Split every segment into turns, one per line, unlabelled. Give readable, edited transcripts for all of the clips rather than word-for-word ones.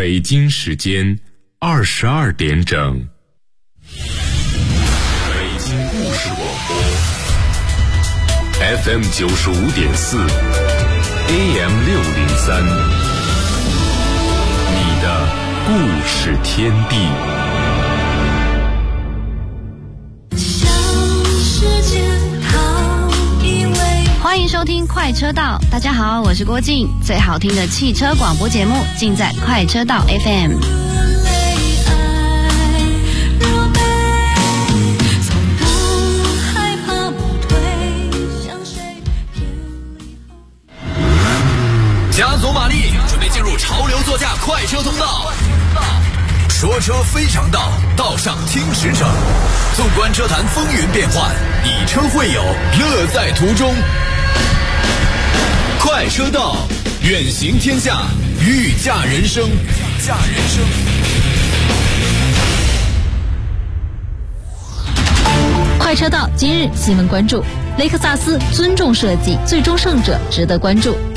北京时间22点整。北京故事广播 FM 95.4 AM 603，你的故事天地。
欢迎收听快车道，大家好，我是郭静，最好听的汽车广播节目尽在快车道 FM。
加足马力，准备进入潮流座驾快车通道。说车非常道，道上听实诚。纵观车坛风云变幻，以车会友，乐在途中。快车道，远行天下，御驾人生。
快车道今日新闻关注：雷克萨斯尊重设计，最终胜者值得关注。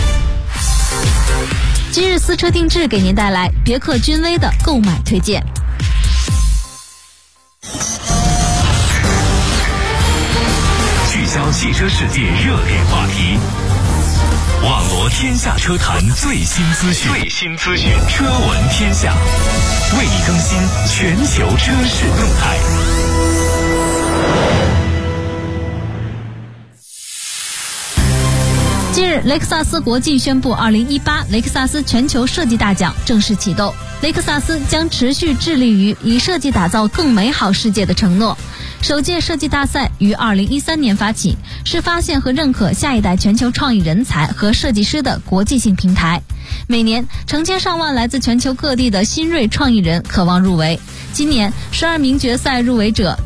今日私车定制给您带来别克君威的购买推荐。
聚焦汽车世界热点话题，网罗天下车坛最新资讯，车闻天下，为你更新全球车市动态。
近日，雷克萨斯国际宣布2018雷克萨斯全球设计大奖正式启动。雷克萨斯将持续致力于以设计打造更美好世界的承诺。首届设计大赛于2013年发起，是发现和认可下一代全球创意人才和设计师的国际性平台。每年成千上万来自全球各地的新锐创意人渴望入围。今年12名决赛入围者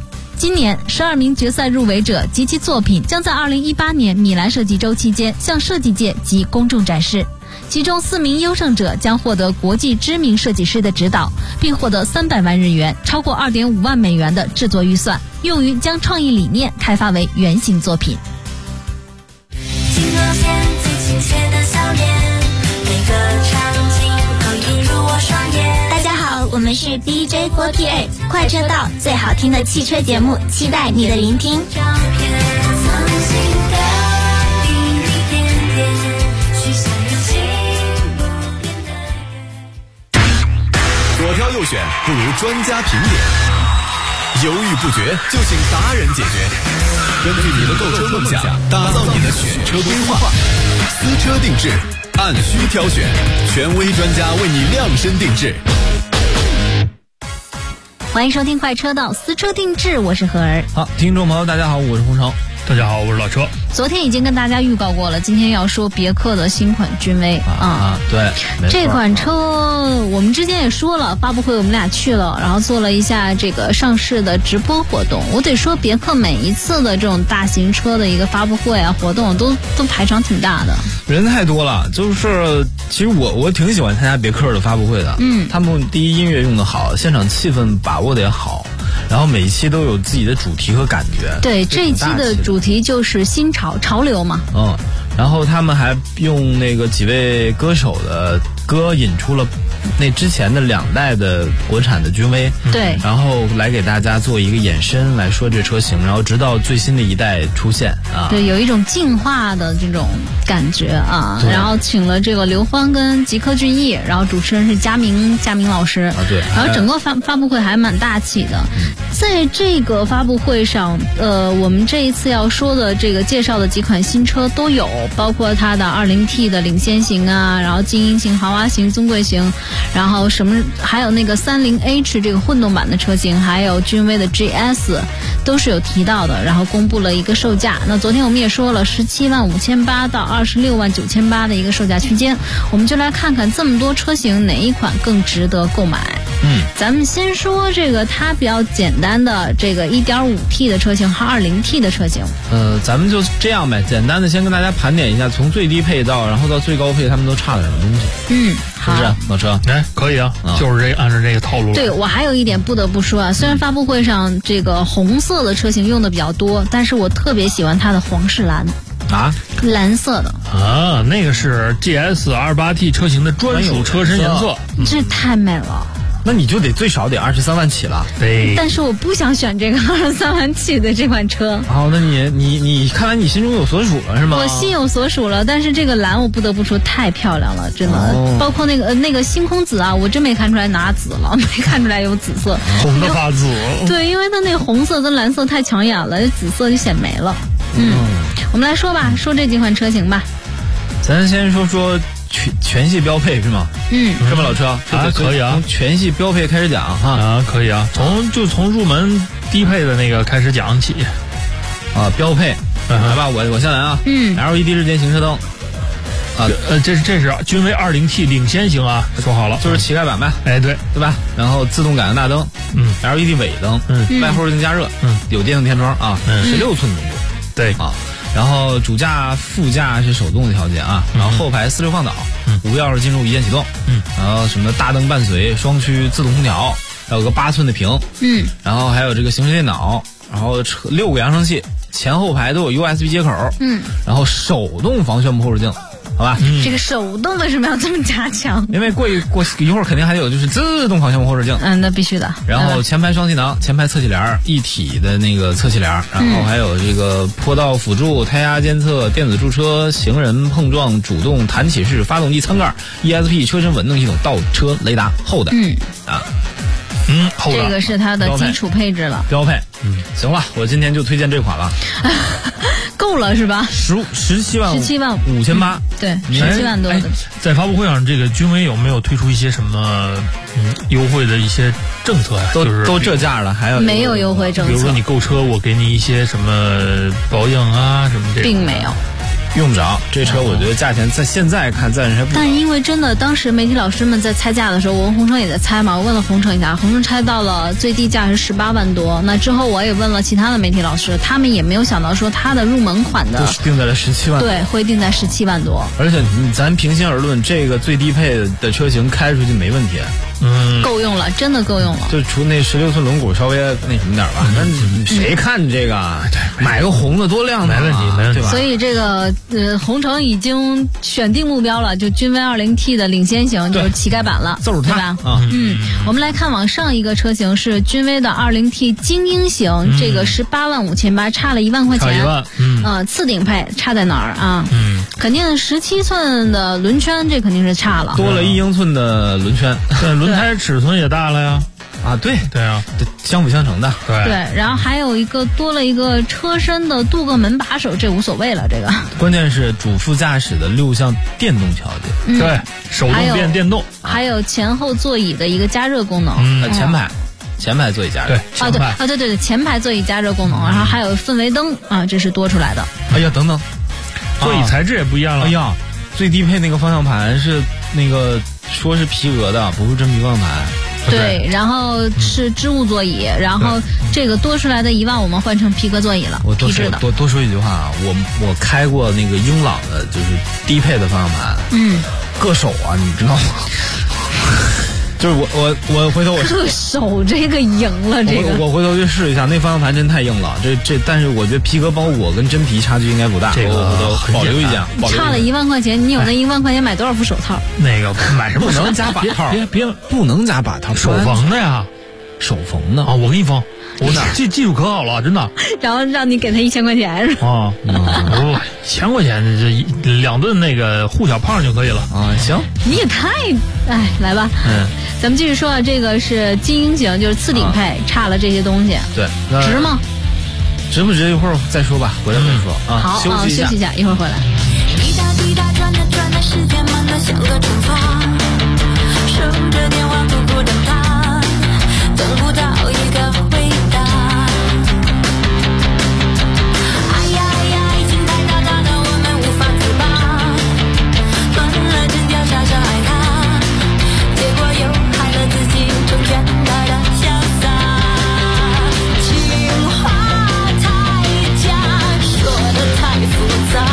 及其作品将在2018年米兰设计周期间向设计界及公众展示。其中4名优胜者将获得国际知名设计师的指导，并获得300万日元，超过2.5万美元的制作预算，用于将创意理念开发为原型作品。
金额线最亲切的笑脸，每个场景都映入我双眼。
大家好，我们是 DJ48 快车道，最好听的汽车节目，期待你的聆听。
照片曾经的一点点，许下有情不变的人。
左挑右选不如专家评点，犹豫不决就请达人解决。根据你的购车梦想，打造你的选车规划。私车定制，按需挑选，权威专家为你量身定制。
欢迎收听快车道私车定制，我是何儿。
好，听众朋友大家好，我是洪城。
大家好，我是老车。
昨天已经跟大家预告过了，今天要说别克的新款君威
对，
这款车我们之前也说了，发布会我们俩去了，然后做了一下这个上市的直播活动。我得说，别克每一次的这种大型车的一个发布会啊活动都排场挺大的，
人太多了。就是其实我挺喜欢参加别克的发布会的，他们第一音乐用得好，现场气氛把握得也好，然后每一期都有自己的主题和感觉。
对，这一期的主题就是新潮流嘛。
然后他们还用那个几位歌手的歌引出了那之前的2代的国产的君威，
对，
然后来给大家做一个延伸来说这车型，然后直到最新的一代出现啊，
对，有一种进化的这种感觉啊。然后请了这个刘欢跟吉科隽逸，然后主持人是佳明老师
啊，对，
然后整个发布会还蛮大气的。在这个发布会上，我们这一次要说的这个介绍的几款新车都有，包括它的 20T 的领先型啊，然后精英型、豪华型、尊贵型，然后还有那个30H 这个混动版的车型，还有君威的 GS 都是有提到的，然后公布了一个售价。那昨天我们也说了175800到269800的一个售价区间，我们就来看看这么多车型哪一款更值得购买。咱们先说这个它比较简单的这个 1.5T 的车型和 2.0T 的车型。
咱们就这样呗，简单的先跟大家盘点一下，从最低配然后到最高配他们都差了什么东西。是不是老车？
可以啊，就是按照这个套路。
对，我还有一点不得不说啊，虽然发布会上这个红色的车型用的比较多，但是我特别喜欢它的皇室蓝。
啊，
蓝色的
啊，那个是 GS28T 车型的专属车身颜色，
这太美了。
那你就得最少得23万起了。
对，
但是我不想选这个23万起的这款车。
好，那你看来你心中有所属了是吗？
我心有所属了，但是这个蓝我不得不说太漂亮了，真的。包括那个星空紫啊，我真没看出来拿紫了，没看出来有紫色。
红的发紫。
对，因为它那红色跟蓝色太抢眼了，紫色就显没了。我们来说吧，说这几款车型吧。
咱先说全系标配是吗？是吧，老车？
可以啊，
从全系标配开始讲哈。
啊，可以啊，从入门低配的那个开始讲起。
啊，标配，来吧，我先来啊。LED 日间行车灯。啊，
这是君威 20T 领先型啊，说好了，
就是乞丐版呗。
哎，对
吧？然后自动感应大灯，LED 尾灯，外后视镜加热，有电动天窗啊，16寸轮毂。
对
啊。然后主驾、副驾是手动的调节啊，然后后排4-6放倒，无钥匙进入一键启动，然后什么大灯伴随，双区自动空调，还有个8寸的屏，然后还有这个行驶电脑，然后6个扬声器，前后排都有 USB 接口，然后手动防眩目后视镜。好吧，
这个手动为什么要这么加强？
因为过一会儿肯定还有就是自动防眩目后视镜，
那必须的。
然后前排双气囊、前排侧气帘一体的那个侧气帘，然后还有这个坡道辅助、胎压监测、电子驻车、行人碰撞主动弹起式发动机舱盖、ESP 车身稳定系统、倒车雷达后的，后的
这个是它的基础配置了，
标配。行了，我今天就推荐这款了。
够了是吧
？17万5800，
对，17万多的。
在发布会上，这个君威有没有推出一些什么优惠的一些政策呀？
都这价了，还有
没有优惠政策？
比如说你购车，我给你一些什么保养啊什么这，
并没有。
用不着，这车我觉得价钱在现在看暂时还不。
但因为真的，当时媒体老师们在猜价的时候，我跟洪城也在猜嘛。我问了洪城一下，洪城猜到了最低价是18万多。那之后我也问了其他的媒体老师，他们也没有想到说它的入门款的
就是定在了17万，
对，会定在17万多。
而且咱平心而论，这个最低配的车型开出去没问题。
够用了，真的够用了。
就除那16寸轮毂稍微那什么点吧，那谁看这个？买个红的多亮，
没问题，
对吧？
所以这个洪城已经选定目标了，就君威 20T 的领先型就是乞丐版了，对吧？我们来看往上一个车型是君威的 20T 精英型，这个18万5800，差了1万块钱，
差1万。
次顶配差在哪儿啊？肯定17寸的轮圈，这肯定是差了，
多了1英寸的轮圈，
对，轮胎尺寸也大了呀。
啊，对
啊，
相辅相成的。
对，然后还有多了一个车身的镀铬门把手，这无所谓了，这个。
关键是主副驾驶的6项电动调节，
对，手动变电动，
还有前后座椅的一个加热功能，
前排座椅加热，
对，前排座椅加热功能，然后还有氛围灯啊，这是多出来的。
哎呀，等等，
座椅材质也不一样了。
哎呀，最低配那个方向盘是那个说是皮革的，不是真皮方向盘。
对，然后是织物座椅，然后这个多出来的1万我们换成皮革座椅了，皮质的。
多说一句话啊，我开过那个英朗的，就是低配的方向盘，硌手啊，你知道吗？就是我回头
硌手这个赢了，这个
我回头去试一下，那方向盘真太硬了。但是我觉得皮革包裹跟真皮差距应该不大，
这个
我保留一下。
差了1万块钱，你有那1万块钱买多少副手套？
那个买什么
不能加把套？别不能加把套，
手缝的呀，
手缝的
啊！我给你缝，我技术可好了，真的。
然后让你给他1000块钱是吧？
啊，1000块钱这2顿那个护小胖就可以了
啊！行，
你也太来吧。咱们继续说啊，这个是精英型，就是次顶配，差了这些东西。
对，
值吗？
值不值？一会儿再说吧，回来再说啊。
好，休息一下，一会儿回来。
滴答滴答转啊转啊，时间慢得像个惩罚，守着电话苦苦等他，等不到一个回答。哎呀哎呀，已经太大大到我们无法自拔，乱了阵脚傻傻爱他，结果又害了自己，成全他的潇洒。情话太假，说得太复杂。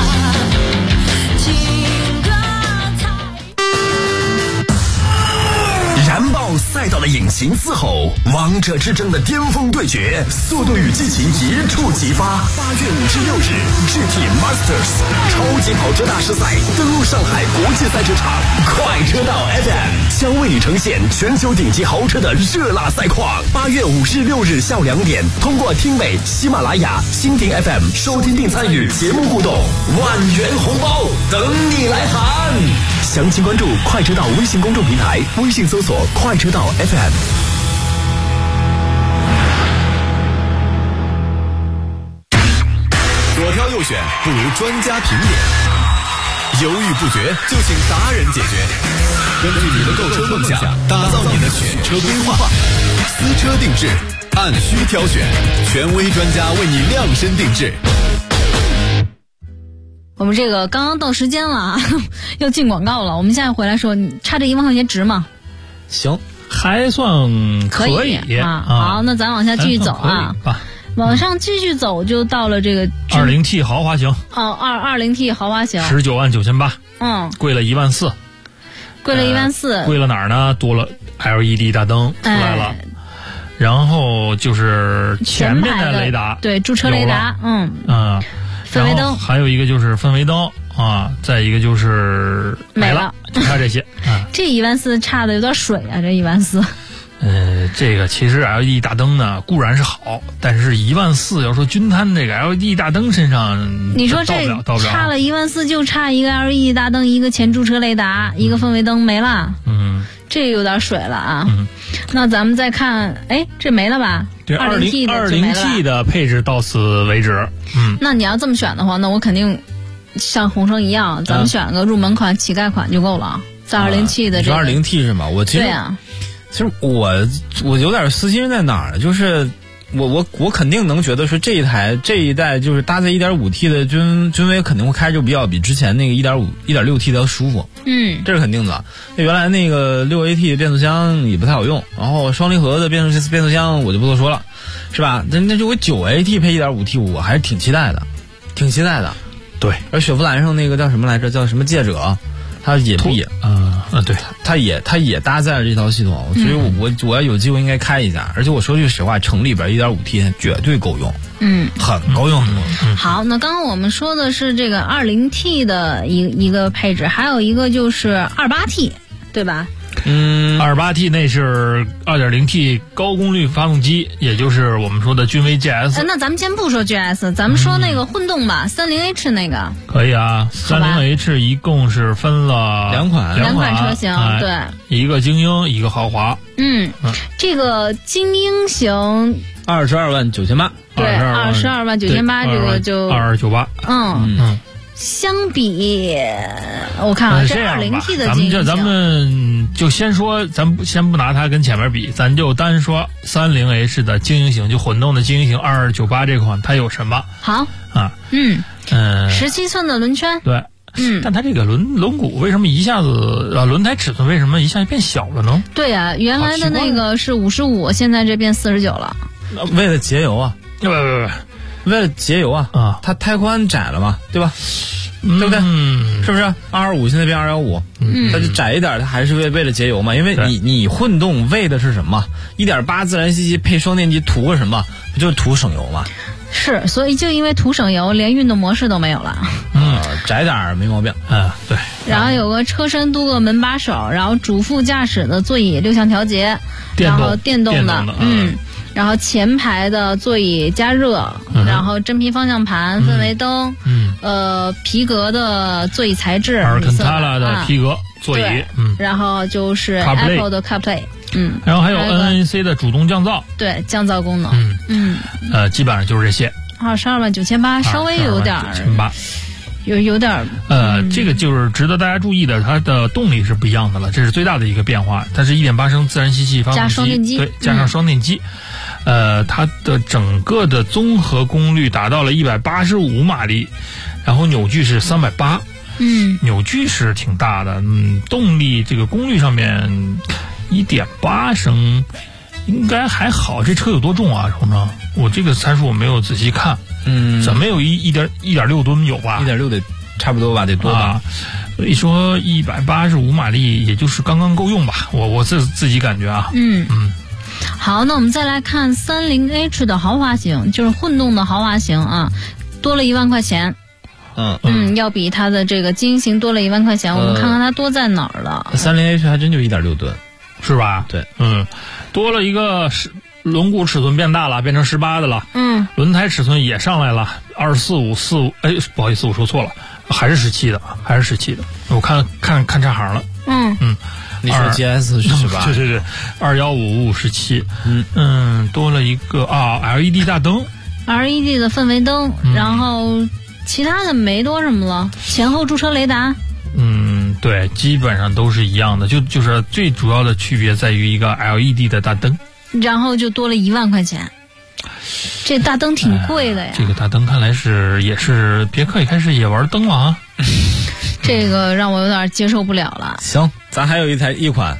燃爆赛道的影引擎嘶吼，王者之争的巅峰对决，速度与激情一触即发。8月5至6日 ，GT Masters 超级跑车大师赛登陆上海国际赛车场，快车道 FM 将为你呈现全球顶级豪车的热辣赛况。8月5至6日下午2点，通过听美、喜马拉雅、蜻蜓 FM 收听并参与节目互动，10000元红包等你来喊。详情关注快车道微信公众平台，微信搜索快车道 FM。
左挑右选不如专家评点，犹豫不决就请达人解决。根据你的购车梦想，打造你的选车规划，私车定制，按需挑选，权威专家为你量身定制。
我们这个刚刚到时间了啊，要进广告了。我们现在回来说，你差这1万块钱值吗？
行，还算可以
啊。好，那咱往下继续走啊。往上继续走，就到了这个
20T 豪华型。
哦，20T 豪华型
199800。
嗯，
贵了14000。
贵了14000。
贵了哪儿呢？多了 LED 大灯出来了。然后就是前面的雷达，
对，驻车雷达，氛围灯，
还有一个就是氛围灯啊，再一个就是没了，就差这些啊。
这14000差的有点水啊，这14000。
这个其实 LED 大灯呢固然是好，但是14000要说均摊这个 LED 大灯身上，
你说这差了14000就差一个 LED 大灯，一个前驻车雷达，一个氛围灯没了。这有点水了啊。那咱们再看，这没了吧？
对，20T 的配置到此为止。
那你要这么选的话，那我肯定像红生一样，咱们选个入门款、乞丐款就够了。在20T 的这个
20T 是吗？我其实
对啊，
其实我有点私心在哪儿呢？就是我肯定能觉得说这一代就是搭载 1.5T 的君威肯定会开着比之前那个 1.6T 的要舒服。这是肯定的。原来那个 6AT 的变速箱也不太好用，然后双离合的变速箱我就不多说了，是吧？那就我 9AT 配 1.5T 我还是挺期待的。对，而雪佛兰上那个叫什么来着？叫什么界者？它也对，它也搭载了这套系统，所以我要有机会应该开一下。而且我说句实话，城里边 1.5T 绝对够用，很够用。
好，那刚刚我们说的是这个20T 的一个配置，还有一个就是 28T， 对吧
？28T 那是 2.0T 高功率发动机，也就是我们说的君威 GS。
那咱们先不说 GS， 咱们说那个混动吧，30H 那个。
可以啊，30H 一共是分了两款
车型，对，
一个精英，一个豪华。
这个精英型
229800，
对，229800，这个就
2298。
相比，我看啊，这 20T 的精英型，
咱们就先说，咱先不拿它跟前面比，咱就单说 30H 的精英型，就混动的精英型2298这款，它有什么？
好啊，17寸的轮圈，
对，但它这个轮毂为什么一下子轮胎尺寸为什么一下就变小了呢？
对啊，原来的那个是55，现在这变49了。
为了节油啊？
不。
为了节油啊，它胎宽窄了嘛，对吧？对不对？是不是225现在变215？它就窄一点，它还是为了节油嘛。因为你混动为的是什么？1.8自然吸气配双电机图个什么？不就是图省油吗？
是，所以就因为图省油，连运动模式都没有了。
窄点没毛病。
对。
然后有个车身多个门把手，然后主副驾驶的座椅6项调节，然后电动的，然后前排的座椅加热，然后真皮方向盘、氛围灯，皮革的座椅材质，
阿尔坎塔拉的皮革座椅，
然后就是 Apple 的 CarPlay，
然后还有 NAC 的主动降噪，
对，降噪功能，
基本上就是这些。
229800，稍微有点有点
这个就是值得大家注意的，它的动力是不一样的了，这是最大的一个变化。它是1.8升自然吸气发动机，
加双电机，
对，加上双电机。它的整个的综合功率达到了185马力，然后扭矩是380，扭矩是挺大的。动力这个功率上面1.8升应该还好。这车有多重啊，程程？我这个参数我没有仔细看。怎么有1.6吨有吧？1.6
差不多吧，得多吧。
所以说185马力也就是刚刚够用吧，我自己感觉啊。
好，那我们再来看30H 的豪华型，就是混动的豪华型啊，多了1万块钱。要比它的这个精英型多了1万块钱。我们看看它多在哪儿了。
30H 还真就1.6吨，
是吧？
对，
多了一个轮毂尺寸变大了，变成18的了。轮胎尺寸也上来了，24545，不好意思，我说错了，还是17的，我看差行了。
你说 GS 是吧？
对，2155517。多了一个LED 大灯
，LED 的氛围灯，然后其他的没多什么了，前后驻车雷达。
对，基本上都是一样的，就是最主要的区别在于一个 LED 的大灯，
然后就多了1万块钱。这大灯挺贵的呀。
这个大灯看来也是别克一开始也玩灯了啊。
这个让我有点接受不了了。
行，咱还有一款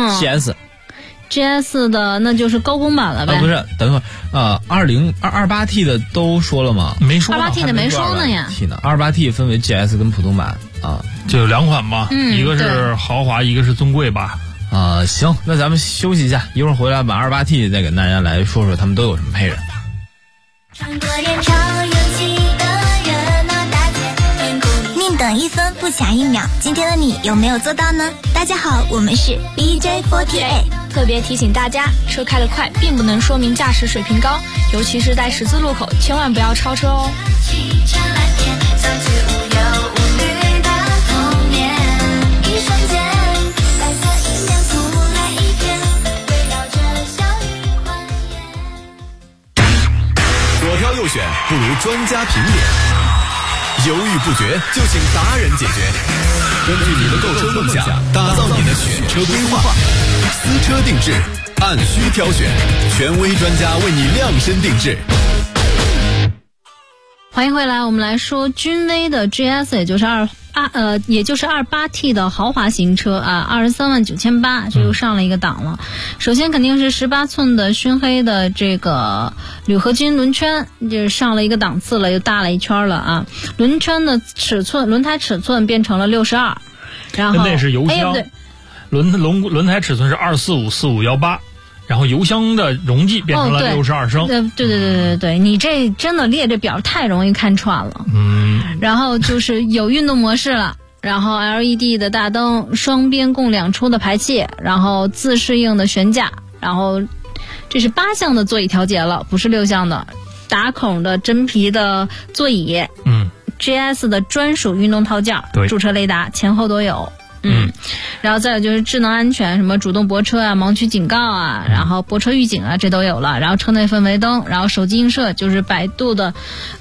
GS 的那就是高功版了呗。
不是，等一会儿28T 的都说了吗？
没说。
28T 的没说呢呀。
28T 分为 GS 跟普通版啊，
就有2款吧，一个是豪华，一个是尊贵吧。
行，那咱们休息一下，一会儿回来把28T 再给大家来说说他们都有什么配置。
穿过人潮拥挤的热闹大街，宁等1分不抢1秒，今天的你有没有做到呢？大家好，我们是 BJ48，
特别提醒大家，车开得快并不能说明驾驶水平高，尤其是在十字路口，千万不要超车哦。
左挑右选不如专家评点，犹豫不决就请达人解决。根据你的购车梦想，打造你的选车规划，私车定制，按需挑选，权威专家为你量身定制。
欢迎回来，我们来说君威的 GS， 也就是28T 的豪华型车啊，239800，这又上了一个档了。首先肯定是18寸的熏黑的这个铝合金轮圈，就上了一个档次了，又大了一圈了啊。轮胎尺寸变成了62，然后
那是油箱，
对，
轮胎尺寸是2454518。然后油箱的容积变成了62升。
对，你这真的列这表太容易看串了。然后就是有运动模式了，然后 LED 的大灯，双边共2出的排气，然后自适应的悬架，然后这是8项的座椅调节了，不是6项的，打孔的真皮的座椅。GS 的专属运动套件，驻车雷达前后都有。然后再有就是智能安全，什么主动泊车啊、盲区警告啊，然后泊车预警啊，这都有了。然后车内氛围灯，然后手机映射，就是百度的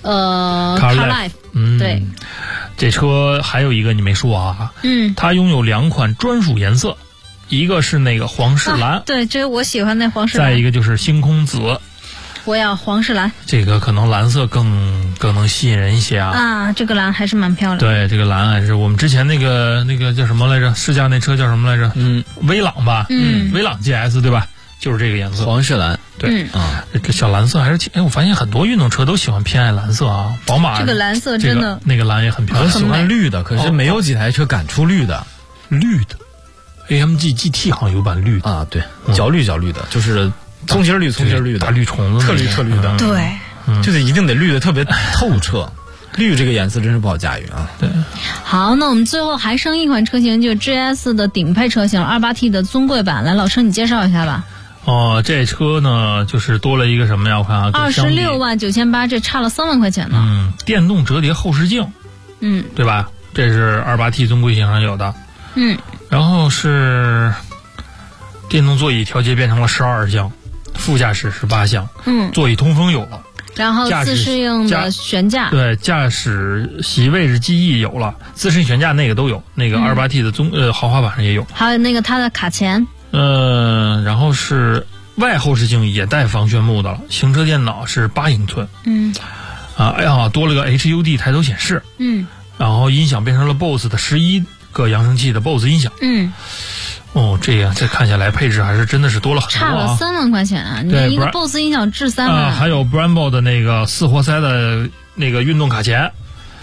CarLife。对，
这车还有一个你没说啊，它拥有2款专属颜色，一个是那个黄世蓝，
对，这我喜欢那黄世蓝。
再一个就是星空紫。
我要黄世蓝，
这个可能蓝色更能吸引人一些啊。
这个蓝还是蛮漂亮的。
对，这个蓝还是我们之前那个叫什么来着？试驾那车叫什么来着？威朗吧。威朗 GS 对吧？就是这个颜色，
黄世蓝。
对这小蓝色还是我发现很多运动车都喜欢偏爱蓝色啊。宝马
这个蓝色真的，
那个蓝也很漂亮。
我喜欢绿的，可是没有几台车敢出绿的。
绿的 ，AMG GT 好像有版绿的
啊，对，焦绿的，就是。葱心绿的
大绿虫子，
特绿的，
对，
就是一定得绿的特别透彻，绿这个颜色真是不好驾驭啊。
对，
好，那我们最后还剩一款车型，就是 GS 的顶配车型28T 的尊贵版，来，老车你介绍一下吧。
这车呢就是多了一个什么呀？我看啊
，269800，这差了3万块钱呢。
电动折叠后视镜，对吧？这是28T 尊贵型上有的。然后是电动座椅调节变成了12项。副驾驶18项，座椅通风有了，
然后自适应的悬架，
对，驾驶席位置记忆有了，自适应悬架那个都有，那个28T 的豪华版上也有，
还有那个它的卡钳，
然后是外后视镜也带防眩目的了，行车电脑是8英寸，多了个 HUD 抬头显示，然后音响变成了 BOSS 的11个扬声器的 BOSS 音响，这看下来配置还是真的是多了很多
差了3万块钱啊！你一个 BOSS 音响值3万
还有 Brembo 的那个4活塞的那个运动卡钳，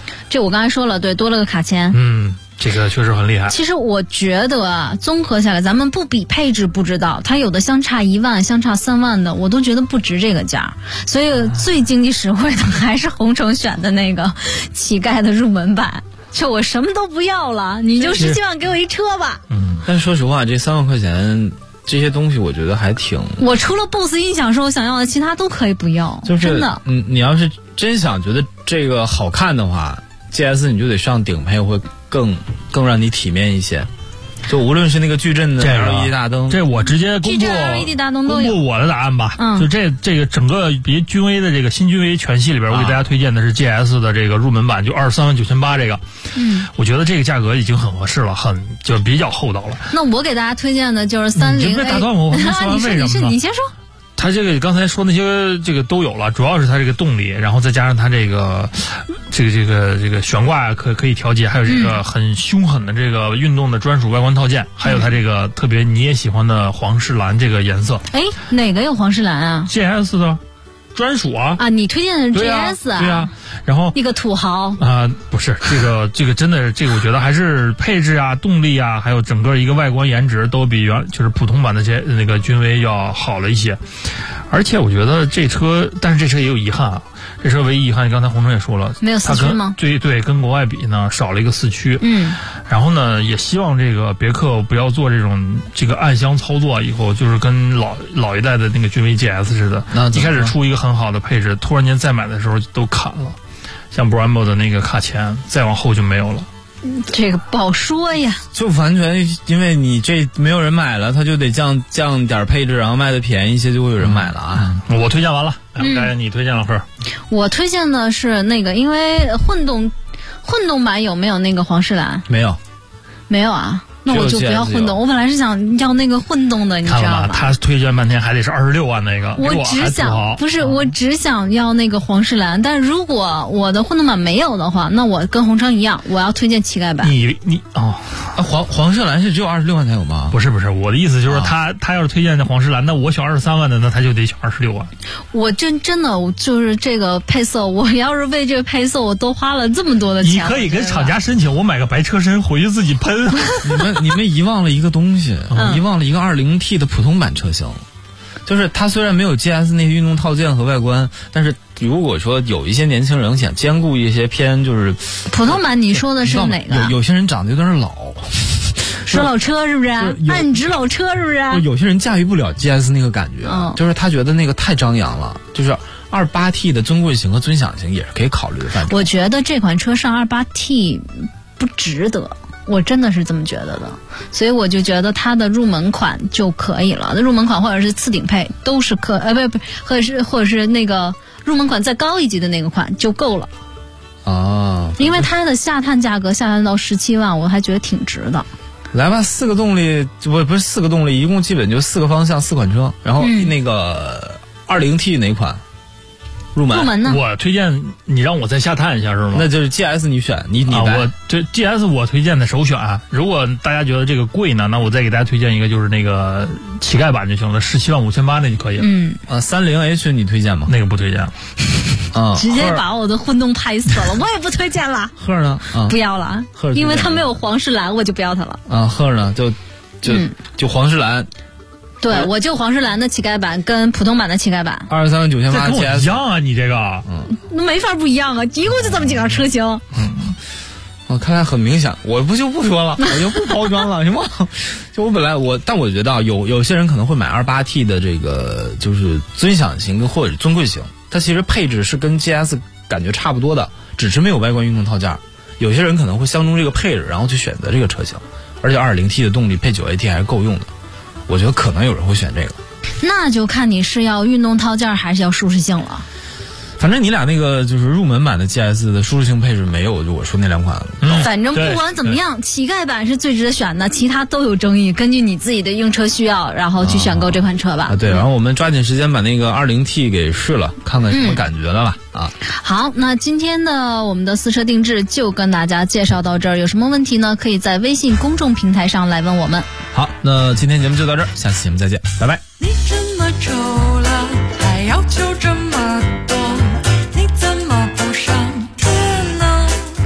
这我刚才说了，对，多了个卡钳。
这个确实很厉害。
其实我觉得啊，综合下来，咱们不比配置不知道，它有的相差1万、相差3万的，我都觉得不值这个价。所以最经济实惠的还是红城选的那个乞丐的入门版。就我什么都不要了，你就17万给我一车吧。
但说实话，这3万块钱这些东西，我觉得还挺。
我除了 BOSS 音响是我想要的，其他都可以不要。
就是
真的。
你要是真想觉得这个好看的话 ，GS 你就得上顶配，会更让你体面一些。就无论是那个矩阵的 LED 大灯，
这我直接公布
LED 大灯都有。
公布我的答案吧。就这个整个别君威的这个新君威全系里边，我给大家推荐的是 GS 的这个入门版，就239800这个。我觉得这个价格已经很合适了，就比较厚道了。
那我给大家推荐的就是30A。
你别打断我，还没说完为什么呢？
你先说。
它这个刚才说那些这个都有了，主要是它这个动力，然后再加上它这个悬挂可以调节，还有这个很凶狠的这个运动的专属外观套件，还有它这个特别你也喜欢的黄世蓝这个颜色。
哎，哪个有黄世蓝啊
？GS 的专属啊！
你推荐的是 GS 啊？
对啊，然后
一个土豪
不是这个真的这个我觉得还是配置啊、动力啊，还有整个一个外观颜值都比就是普通版的那个君威要好了一些。而且我觉得这车，但是这车也有遗憾啊。这车唯一遗憾，刚才洪城也说了，
没有四驱吗？
对，跟国外比呢，少了一个四驱。然后呢，也希望这个别克不要做这个暗箱操作，以后就是跟老一代的那个君威 GS 似的，一开始出一个很好的配置，突然间再买的时候都砍了，像 Brembo 的那个卡钳，再往后就没有了。
这个不好说呀，
就完全因为你这没有人买了，他就得降点配置，然后卖的便宜一些，就会有人买了啊。
我推荐完了，该你推荐了呵。
我推荐的是那个，因为混动版有没有那个黄世蓝？
没有
啊。那我就不要混动，我本来是想要那个混动的，你知道吧？
他推荐半天还得是26万那个，
我只想要那个黄世蓝，但如果我的混动版没有的话，那我跟红城一样，我要推荐乞丐版。
黄世蓝是只有26万才有吗？
不是，我的意思就是他要是推荐的黄世蓝，那我选23万的，那他就得选26万。
我真的就是这个配色，我要是为这个配色我都花了这么多的钱。
你可以跟厂家申请，我买个白车身回去自己喷。
你们遗忘了一个东西，遗忘了一个20T 的普通版车型，就是它虽然没有 GS 那些运动套件和外观，但是如果说有一些年轻人想兼顾一些偏就是
普通版，你说的是哪个？
有些人长得有点老，
说老车是不是？暗指老车是不是？
有些人驾驭不了 GS 那个感觉，就是他觉得那个太张扬了，就是28T 的尊贵型和尊享型也是可以考虑的范畴。
我觉得这款车上28T不值得。我真的是这么觉得的，所以我就觉得它的入门款就可以了，入门款或者是次顶配都是或者是那个入门款再高一级的那个款就够了因为它的下探价格下探到17万，我还觉得挺值的。
来吧，4个动力不是4个动力，一共基本就4个方向4款车，然后那个20T 哪款？入门
呢？
我推荐你让我再下探一下是吗？
那就是 GS 你选你
我这 GS 我推荐的首选啊。如果大家觉得这个贵呢，那我再给大家推荐一个，就是那个乞丐版就行了，175800那就可以了。
30H 你推荐吗？
那个不推荐。
直接把我的混动拍死了，我也不推荐了。
赫呢？
不要了，因为它没有黄世蓝，我就不要它了。
赫呢？就黄世蓝。
对，我就黄世蓝的乞丐版跟普通版的乞丐版
，23万9800，
这跟我一样啊！你这个，
那没法不一样啊！一共就这么几个车型。
看来很明显，我就不说了，我就不包装了，行吗？就但我觉得有些人可能会买28T 的这个就是尊享型或者尊贵型，它其实配置是跟 GS 感觉差不多的，只是没有外观运动套件。有些人可能会相中这个配置，然后去选择这个车型，而且 2.0T 的动力配 9AT 还是够用的。我觉得可能有人会选这个，
那就看你是要运动套件还是要舒适性了。
反正你俩那个就是入门版的 GS 的舒适性配置没有就我说那2款
反正不管怎么样，乞丐版是最值得选的，其他都有争议，根据你自己的用车需要然后去选购这款车吧。
对，然后我们抓紧时间把那个 20T 给试了，看看什么感觉了吧。
好，那今天的我们的私车定制就跟大家介绍到这儿，有什么问题呢？可以在微信公众平台上来问我们。
好，那今天节目就到这儿，下期节目再见，拜拜。
你这么丑了，还要求这么多，你怎么不上车呢？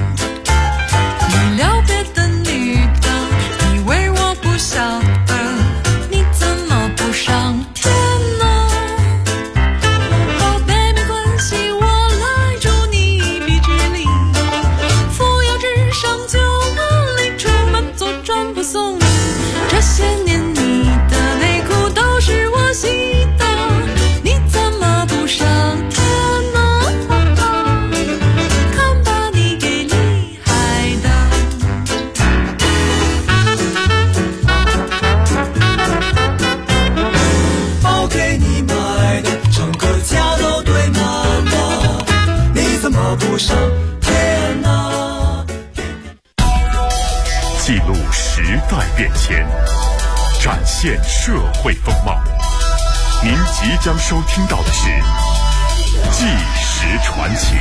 不送你？这些年你的内裤都是我洗的，你怎么不上天呢？看把你给厉害的！
包给你买的，整个家都堆满了，你怎么不上天呢？
记录时代变迁，展现社会风貌。您即将收听到的是《纪实传奇》。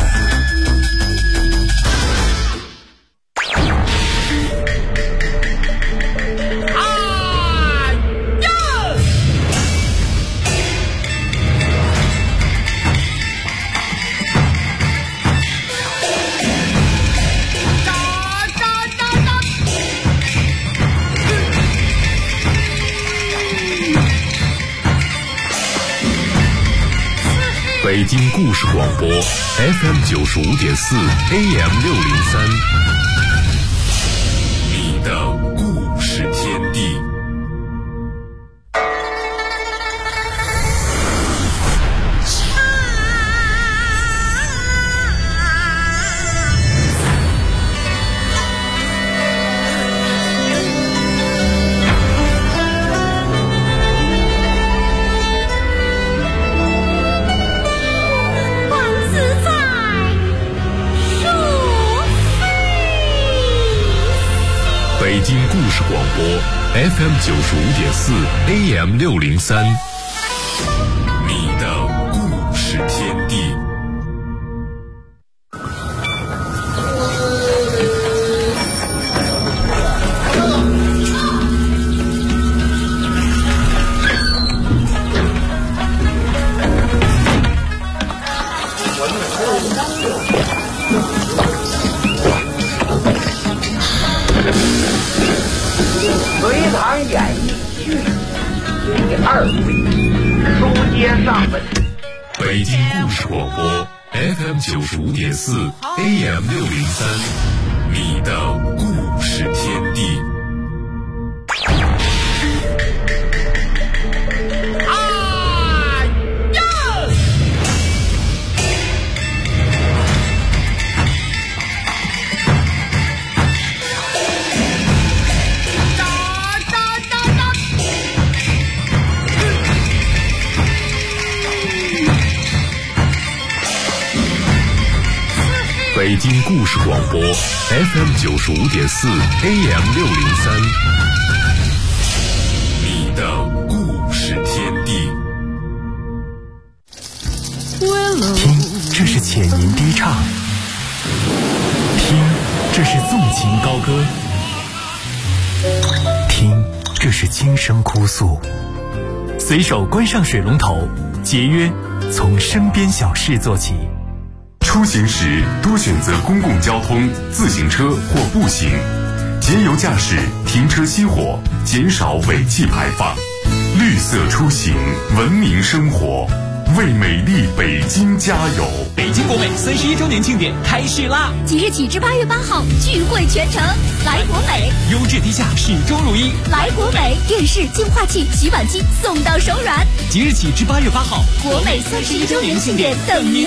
北京故事广播 FM95.4 AM603，你的故事天地。北京故事广播 FM95.4 AM603，你的故事天地。
隋唐演义序第2回，书接上文。
北京故事广播 FM95.4 AM603，你的故事天地。北京故事广播 FM95.4 AM603，你的故事天地。
听，这是浅吟低唱；听，这是纵情高歌；听，这是轻声哭诉。随手关上水龙头，节约从身边小事做起。
出行时多选择公共交通、自行车或步行，节油驾驶，停车熄火，减少尾气排放。绿色出行，文明生活，为美丽北京加油！
北京国美31周年庆典开市啦！
即日起至8月8号，聚会全城，来国美，
优质低价，始终如一。
来国美，电视、净化器、洗碗机送到手软。
即日起至8月8号，
国美31周年庆典等您。